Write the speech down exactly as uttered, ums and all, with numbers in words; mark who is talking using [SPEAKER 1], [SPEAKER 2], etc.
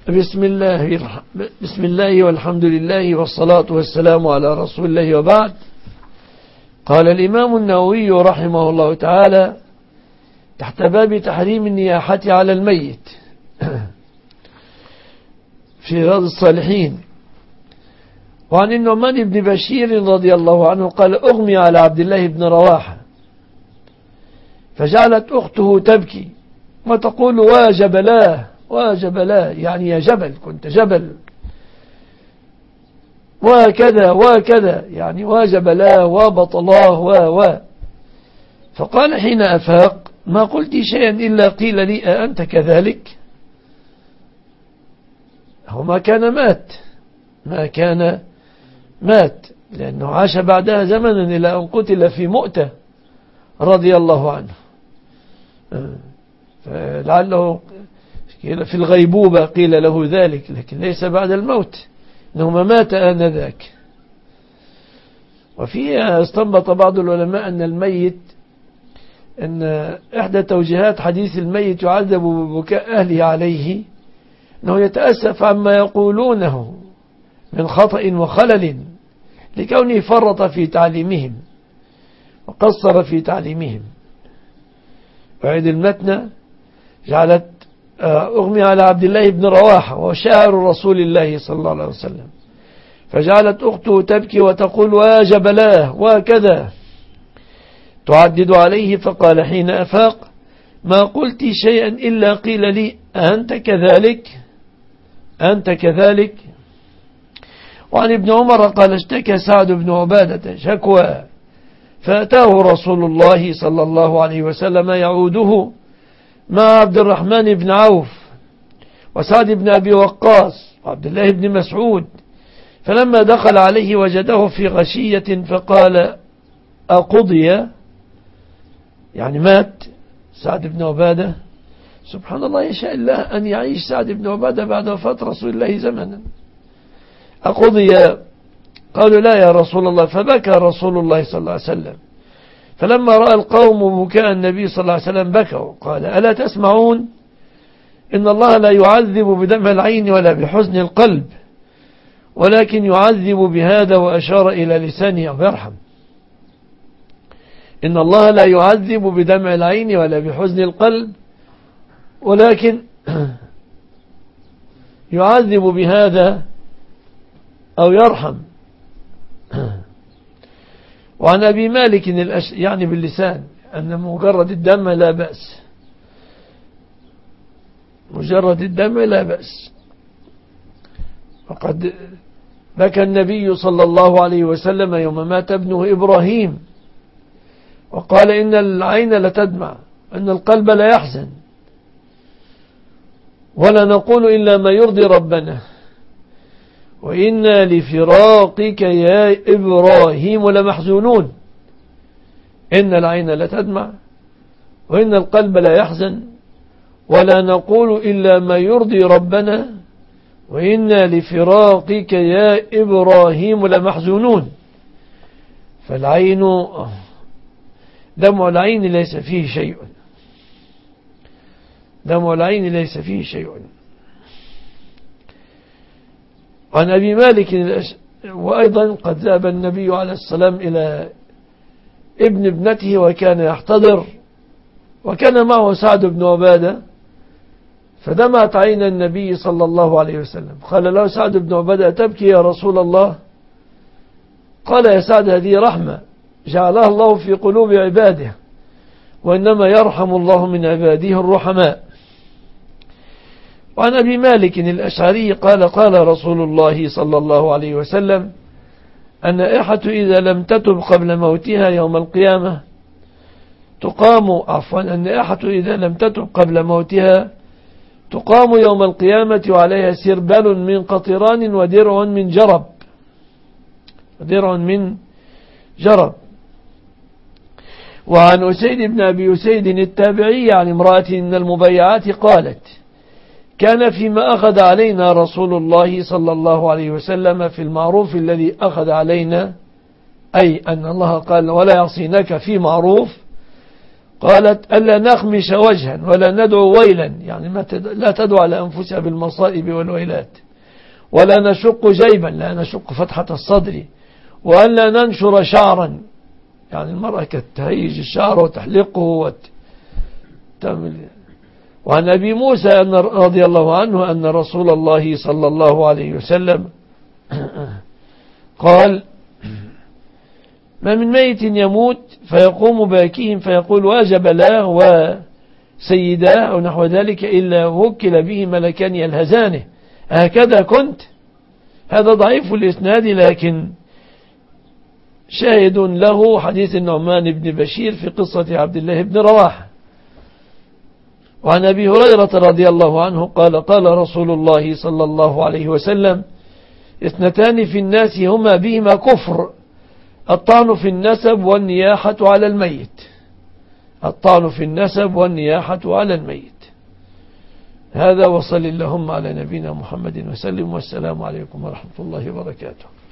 [SPEAKER 1] بسم الله بسم الله والحمد لله والصلاة والسلام على رسول الله وبعد. قال الإمام النووي رحمه الله تعالى تحت باب تحريم النياحة على الميت في رياض الصالحين: وعن النعمان بن بشير رضي الله عنه قال: أغمي على عبد الله بن رواحة فجعلت أخته تبكي وتقول: واجبلاه واجبلاه، يعني يا جبل، كنت جبل، وكذا وكذا، يعني واجبلاه وبطلاه و و فقال حين أفاق: ما قلت شيئا إلا قيل لي أأنت كذلك؟ هو ما كان مات ما كان مات لأنه عاش بعدها زمنا إلى أن قتل في مؤتة رضي الله عنه، فلعله في الغيبوبة قيل له ذلك، لكن ليس بعد الموت، إنه ما مات آنذاك. وفيها استنبط بعض العلماء أن الميت أن إحدى توجيهات حديث الميت يعذب ببكاء أهله عليه أنه يتأسف عما يقولونه من خطأ وخلل لكونه فرط في تعليمهم وقصر في تعليمهم. وعيد المتنى جعلت أغمي على عبد الله بن رواحة وشاعر رسول الله صلى الله عليه وسلم، فجعلت أخته تبكي وتقول: واجبلاه وكذا، تعدد عليه، فقال حين أفاق: ما قلت شيئا إلا قيل لي أنت كذلك أنت كذلك. وعن ابن عمر قال: اشتكى سعد بن عبادة شكوى فأتاه رسول الله صلى الله عليه وسلم يعوده مع عبد الرحمن بن عوف وسعد بن أبي وقاص وعبد الله بن مسعود، فلما دخل عليه وجده في غشية فقال: أقضي؟ يعني مات سعد بن عبادة. سبحان الله، يشاء الله أن يعيش سعد بن عبادة بعد وفاة رسول الله زمنا. أقضي؟ قالوا: لا يا رسول الله. فبكى رسول الله صلى الله عليه وسلم، فلما رأى القوم بكاء النبي صلى الله عليه وسلم بكوا، قال: ألا تسمعون؟ إن الله لا يعذب بدمع العين ولا بحزن القلب، ولكن يعذب بهذا، وأشار إلى لسانه يرحم. إن الله لا يعذب بدمع العين ولا بحزن القلب، ولكن يعذب بهذا أو يرحم. وعن أبي مالك الأش... يعني باللسان أن مجرد الدم لا بأس، مجرد الدم لا بأس. وقد بكى النبي صلى الله عليه وسلم يوم مات ابنه إبراهيم وقال: إن العين لتدمع، إن القلب لا يحزن، ولا نقول إلا ما يرضي ربنا، وإنا لفراقك يا إبراهيم لمحزونون. إن العين لتدمع وإن القلب لا يحزن، ولا نقول إلا ما يرضي ربنا، وإنا لفراقك يا إبراهيم لمحزونون. فالعين، دمع العين ليس فيه شيء، دمع العين ليس فيه شيء. عن أبي مالك وأيضا قد ذهب النبي عليه السلام إلى ابن ابنته وكان يحتضر، وكان معه سعد بن عبادة، فدمعت عين النبي صلى الله عليه وسلم. قال له سعد بن عبادة: تبكي يا رسول الله؟ قال: يا سعد، هذه رحمة جعلها الله في قلوب عباده، وإنما يرحم الله من عباده الرحماء. وعن أبي مالك الأشعري قال: قال رسول الله صلى الله عليه وسلم: النائحة إذا لم تتب قبل موتها يوم القيامة تقام عفوا النائحة إذا لم تتب قبل موتها تقام يوم القيامة وعليها سربل من قطران ودرع من جرب درع من جرب. وعن أسيد بن أبي أسيد التابعي عن امرأة من المبيعات قالت: كان فيما أخذ علينا رسول الله صلى الله عليه وسلم في المعروف الذي أخذ علينا، أي أن الله قال: ولا يعصينك في معروف، قالت ألا نخمش وجها ولا ندعو ويلا، يعني ما لا تدعو على أنفسها بالمصائب والويلات، ولا نشق جيبا، لا نشق فتحة الصدر، وأن لا ننشر شعرا، يعني المرأة كانت تهيج الشعر وتحلقه وتعمل. وعن أبي موسى أن رضي الله عنه أن رسول الله صلى الله عليه وسلم قال: ما من ميت يموت فيقوم باكيهم فيقول واجب له وسيداه أو نحو ذلك إلا وكل به ملكان يلهزانه. هكذا كنت. هذا ضعيف الإسناد، لكن شاهد له حديث النعمان بن بشير في قصة عبد الله بن رواحة. وعن أبي هريرة رضي الله عنه قال: قال رسول الله صلى الله عليه وسلم: اثنتان في الناس هما بهما كفر، الطعن في النسب والنياحة على الميت. الطعن في النسب والنياحة على الميت. هذا، وصل اللهم على نبينا محمد وسلم، والسلام عليكم ورحمة الله وبركاته.